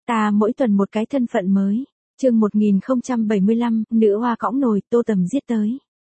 Ta mỗi tuần một cái thân phận mới. Chương 1075, nữ hoa cõng nồi, Tô Tầm giết tới.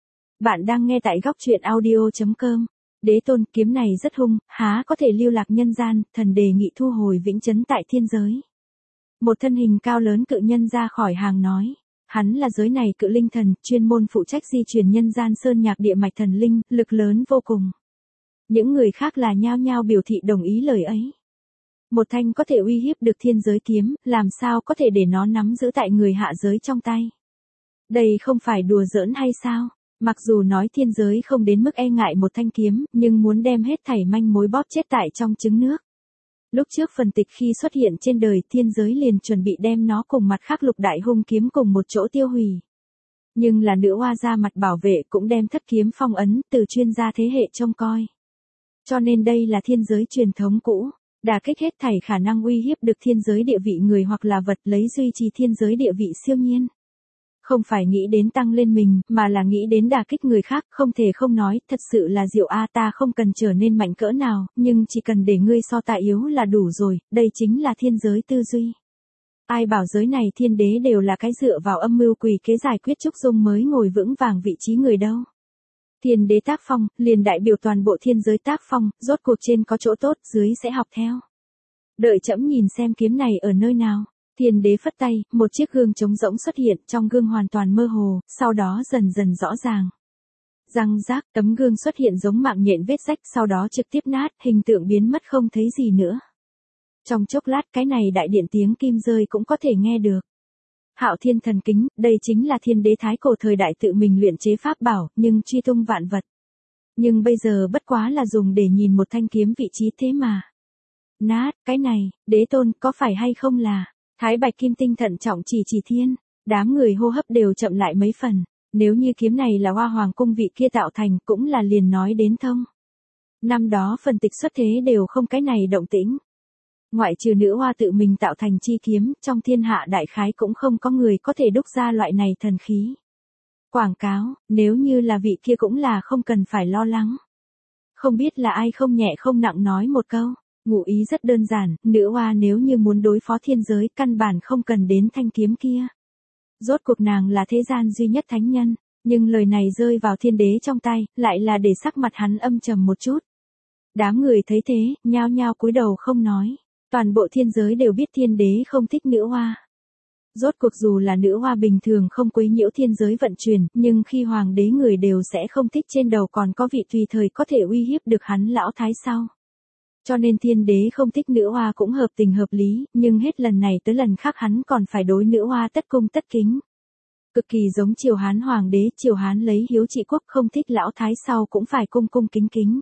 Bạn đang nghe tại góc truyện audio.com. Đế tôn, kiếm này rất hung, há có thể lưu lạc nhân gian, thần đề nghị thu hồi vĩnh chấn tại thiên giới. Một thân hình cao lớn cự nhân ra khỏi hàng nói. Hắn là giới này cự linh thần, chuyên môn phụ trách di chuyển nhân gian sơn nhạc địa mạch thần linh, lực lớn vô cùng. Những người khác là nhao nhao biểu thị đồng ý lời ấy. Một thanh có thể uy hiếp được thiên giới kiếm, làm sao có thể để nó nắm giữ tại người hạ giới trong tay. Đây không phải đùa giỡn hay sao? Mặc dù nói thiên giới không đến mức e ngại một thanh kiếm, nhưng muốn đem hết thảy manh mối bóp chết tại trong trứng nước. Lúc trước phần tịch khi xuất hiện trên đời, thiên giới liền chuẩn bị đem nó cùng mặt khác lục đại hung kiếm cùng một chỗ tiêu hủy. Nhưng là nữ hoa ra mặt bảo vệ cũng đem thất kiếm phong ấn từ chuyên gia thế hệ trông coi. Cho nên đây là thiên giới truyền thống cũ. Đả kích hết thảy khả năng uy hiếp được thiên giới địa vị người hoặc là vật, lấy duy trì thiên giới địa vị siêu nhiên. Không phải nghĩ đến tăng lên mình, mà là nghĩ đến đả kích người khác, không thể không nói, thật sự là diệu a, ta không cần trở nên mạnh cỡ nào, nhưng chỉ cần để ngươi so ta yếu là đủ rồi, đây chính là thiên giới tư duy. Ai bảo giới này thiên đế đều là cái dựa vào âm mưu quỷ kế giải quyết trúc dung mới ngồi vững vàng vị trí người đâu. Thiên đế tác phong, liền đại biểu toàn bộ thiên giới tác phong, rốt cuộc trên có chỗ tốt, dưới sẽ học theo. Đợi trẫm nhìn xem kiếm này ở nơi nào. Thiên đế phất tay, một chiếc gương trống rỗng xuất hiện, trong gương hoàn toàn mơ hồ, sau đó dần dần rõ ràng. Răng rác, tấm gương xuất hiện giống mạng nhện vết rách, sau đó trực tiếp nát, hình tượng biến mất không thấy gì nữa. Trong chốc lát cái này đại điện tiếng kim rơi cũng có thể nghe được. Hạo thiên thần kính, đây chính là thiên đế thái cổ thời đại tự mình luyện chế pháp bảo, nhưng truy tung vạn vật. Nhưng bây giờ bất quá là dùng để nhìn một thanh kiếm vị trí thế mà. Nát, cái này, đế tôn, có phải hay không là, Thái Bạch Kim Tinh thận trọng chỉ thiên, đám người hô hấp đều chậm lại mấy phần, nếu như kiếm này là Hoa Hoàng cung vị kia tạo thành cũng là liền nói đến thông. Năm đó phần tịch xuất thế đều không cái này động tĩnh. Ngoại trừ nữ hoa tự mình tạo thành chi kiếm, trong thiên hạ đại khái cũng không có người có thể đúc ra loại này thần khí. Quảng cáo, nếu như là vị kia cũng là không cần phải lo lắng. Không biết là ai không nhẹ không nặng nói một câu, ngụ ý rất đơn giản, nữ hoa nếu như muốn đối phó thiên giới căn bản không cần đến thanh kiếm kia. Rốt cuộc nàng là thế gian duy nhất thánh nhân, nhưng lời này rơi vào thiên đế trong tay, lại là để sắc mặt hắn âm trầm một chút. Đám người thấy thế, nhao nhao cúi đầu không nói. Toàn bộ thiên giới đều biết thiên đế không thích nữ hoa. Rốt cuộc dù là nữ hoa bình thường không quấy nhiễu thiên giới vận chuyển, nhưng khi hoàng đế người đều sẽ không thích trên đầu còn có vị tùy thời có thể uy hiếp được hắn lão thái sau. Cho nên thiên đế không thích nữ hoa cũng hợp tình hợp lý, nhưng hết lần này tới lần khác hắn còn phải đối nữ hoa tất cung tất kính. Cực kỳ giống Triều Hán hoàng đế, Triều Hán lấy hiếu trị quốc không thích lão thái sau cũng phải cung cung kính kính.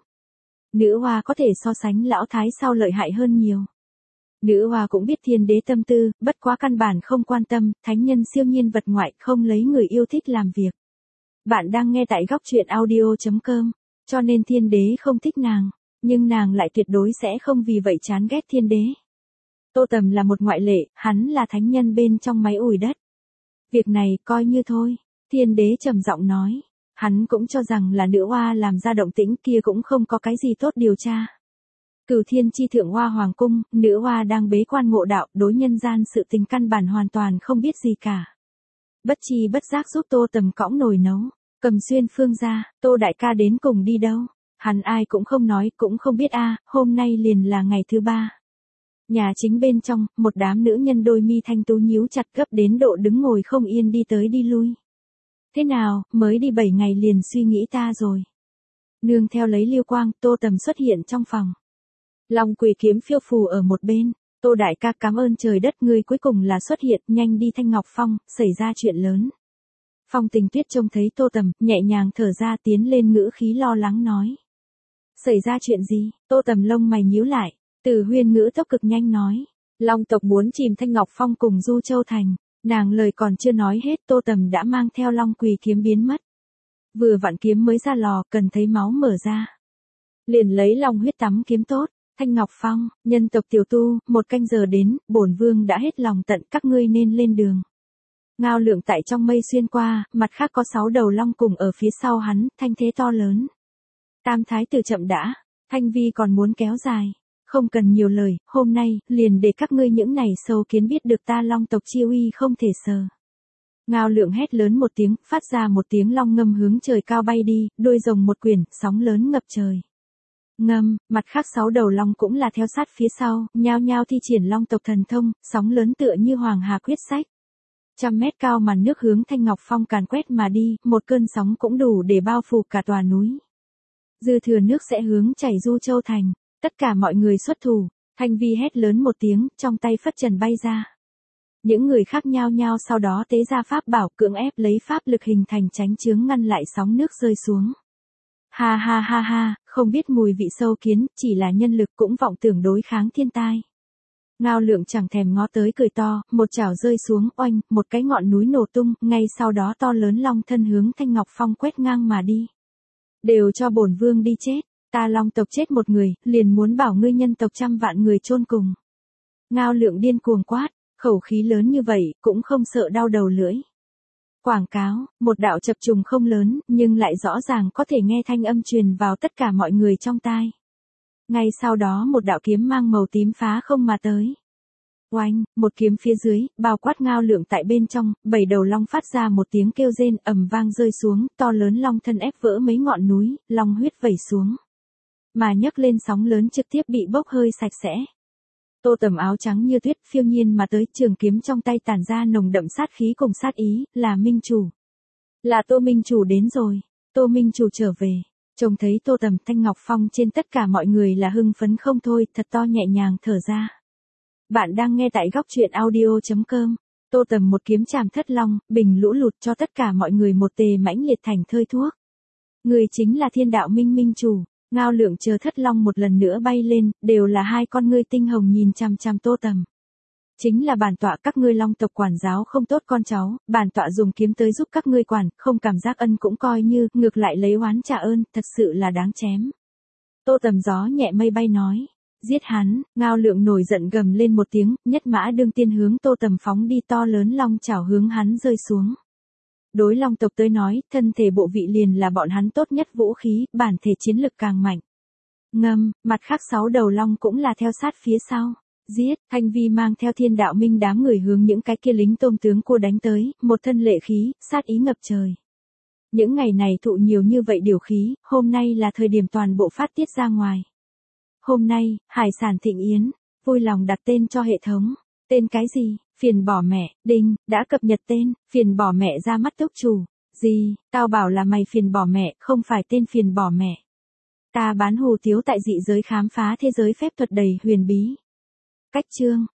Nữ hoa có thể so sánh lão thái sau lợi hại hơn nhiều. Nữ hoa cũng biết thiên đế tâm tư, bất quá căn bản không quan tâm, thánh nhân siêu nhiên vật ngoại không lấy người yêu thích làm việc. Bạn đang nghe tại góc truyện audio.com, cho nên thiên đế không thích nàng, nhưng nàng lại tuyệt đối sẽ không vì vậy chán ghét thiên đế. Tô Tầm là một ngoại lệ, hắn là thánh nhân bên trong máy ủi đất. Việc này coi như thôi, thiên đế trầm giọng nói, hắn cũng cho rằng là nữ hoa làm ra động tĩnh kia cũng không có cái gì tốt điều tra. Cửu thiên chi thượng Hoa Hoàng cung, nữ hoa đang bế quan ngộ đạo, đối nhân gian sự tình căn bản hoàn toàn không biết gì cả. Bất chi bất giác giúp Tô Tầm cõng nồi nấu, cầm xuyên phương ra, Tô đại ca đến cùng đi đâu? Hắn ai cũng không nói, cũng không biết a, hôm nay liền là ngày thứ 3. Nhà chính bên trong, một đám nữ nhân đôi mi thanh tú nhíu chặt gấp đến độ đứng ngồi không yên đi tới đi lui. Thế nào, mới đi 7 ngày liền suy nghĩ ta rồi. Nương theo lấy lưu quang, Tô Tầm xuất hiện trong phòng. Long quỷ kiếm phiêu phù ở một bên, Tô đại ca cảm ơn trời đất ngươi cuối cùng là xuất hiện, nhanh đi Thanh Ngọc Phong, xảy ra chuyện lớn. Phong Tình Tuyết trông thấy Tô Tầm, nhẹ nhàng thở ra tiến lên ngữ khí lo lắng nói. Xảy ra chuyện gì? Tô Tầm lông mày nhíu lại, Từ Huyên ngữ tốc cực nhanh nói. Long tộc muốn chìm Thanh Ngọc Phong cùng Du Châu Thành, nàng lời còn chưa nói hết Tô Tầm đã mang theo Long quỷ kiếm biến mất. Vừa vặn kiếm mới ra lò, cần thấy máu mở ra. Liền lấy long huyết tắm kiếm tốt. Thanh Ngọc Phong, nhân tộc tiểu tu, 1 canh giờ đến, bổn vương đã hết lòng tận, các ngươi nên lên đường. Ngao Lượng tại trong mây xuyên qua, mặt khác có 6 đầu long cùng ở phía sau hắn, thanh thế to lớn. Tam thái tử chậm đã, Thanh Vi còn muốn kéo dài. Không cần nhiều lời, hôm nay, liền để các ngươi những này sâu kiến biết được ta long tộc chi uy không thể sờ. Ngao Lượng hét lớn một tiếng, phát ra một tiếng long ngâm hướng trời cao bay đi, đuôi rồng một quyển, sóng lớn ngập trời. Ngâm, mặt khác 6 đầu long cũng là theo sát phía sau, nhao nhao thi triển long tộc thần thông, sóng lớn tựa như hoàng hà quyết sách. 100 mét cao màn nước hướng Thanh Ngọc Phong càn quét mà đi, một cơn sóng cũng đủ để bao phủ cả tòa núi. Dư thừa nước sẽ hướng chảy Du Châu Thành, tất cả mọi người xuất thủ, Thanh Vi hét lớn một tiếng, trong tay phất trần bay ra. Những người khác nhao nhao sau đó tế ra pháp bảo cưỡng ép lấy pháp lực hình thành chánh chướng ngăn lại sóng nước rơi xuống. Ha ha ha ha, không biết mùi vị sâu kiến, chỉ là nhân lực cũng vọng tưởng đối kháng thiên tai. Ngao Lượng chẳng thèm ngó tới cười to, một chảo rơi xuống, oanh, một cái ngọn núi nổ tung, ngay sau đó to lớn long thân hướng Thanh Ngọc Phong quét ngang mà đi. Đều cho bổn vương đi chết, ta long tộc chết một người, liền muốn bảo ngươi nhân tộc 100 vạn người chôn cùng. Ngao Lượng điên cuồng quát, khẩu khí lớn như vậy, cũng không sợ đau đầu lưỡi. Quảng cáo, một đạo chập trùng không lớn, nhưng lại rõ ràng có thể nghe thanh âm truyền vào tất cả mọi người trong tai. Ngay sau đó một đạo kiếm mang màu tím phá không mà tới. Oanh, một kiếm phía dưới, bao quát Ngao Lượng tại bên trong, 7 đầu long phát ra một tiếng kêu rên ầm vang rơi xuống, to lớn long thân ép vỡ mấy ngọn núi, long huyết vẩy xuống. Mà nhấc lên sóng lớn trực tiếp bị bốc hơi sạch sẽ. Tô Tầm áo trắng như tuyết phiêu nhiên mà tới, trường kiếm trong tay tản ra nồng đậm sát khí cùng sát ý, là Minh Chủ. Là Tô Minh Chủ đến rồi, Tô Minh Chủ trở về. Trông thấy Tô Tầm, Thanh Ngọc Phong trên tất cả mọi người là hưng phấn không thôi, thật to nhẹ nhàng thở ra. Bạn đang nghe tại góc truyện audio.com. Tô Tầm một kiếm chạm thất long, bình lũ lụt cho tất cả mọi người một tề mãnh liệt thành thơi thuốc. Người chính là Thiên Đạo Minh Minh Chủ. Ngao Lượng chờ thất long một lần nữa bay lên, đều là hai con ngươi tinh hồng nhìn chằm chằm Tô Tầm. Chính là bản tọa các ngươi long tộc quản giáo không tốt con cháu, bản tọa dùng kiếm tới giúp các ngươi quản, không cảm giác ân cũng coi như, ngược lại lấy oán trả ơn, thật sự là đáng chém. Tô Tầm gió nhẹ mây bay nói, giết hắn. Ngao Lượng nổi giận gầm lên một tiếng, nhất mã đương tiên hướng Tô Tầm phóng đi, to lớn long chảo hướng hắn rơi xuống. Đối long tộc tới nói, thân thể bộ vị liền là bọn hắn tốt nhất vũ khí, bản thể chiến lực càng mạnh. Ngâm, mặt khác 6 đầu long cũng là theo sát phía sau. Giết, Thanh Vi mang theo Thiên Đạo Minh đám người hướng những cái kia lính tôm tướng cua đánh tới, một thân lệ khí, sát ý ngập trời. Những ngày này thụ nhiều như vậy điều khí, hôm nay là thời điểm toàn bộ phát tiết ra ngoài. Hôm nay, hải sản thịnh yến, vui lòng đặt tên cho hệ thống. Tên cái gì? Phiền bỏ mẹ, đinh, đã cập nhật tên, phiền bỏ mẹ ra mắt túc chủ. Gì, tao bảo là mày phiền bỏ mẹ, không phải tên phiền bỏ mẹ. Ta bán hủ tiếu tại dị giới khám phá thế giới phép thuật đầy huyền bí. Cách chương,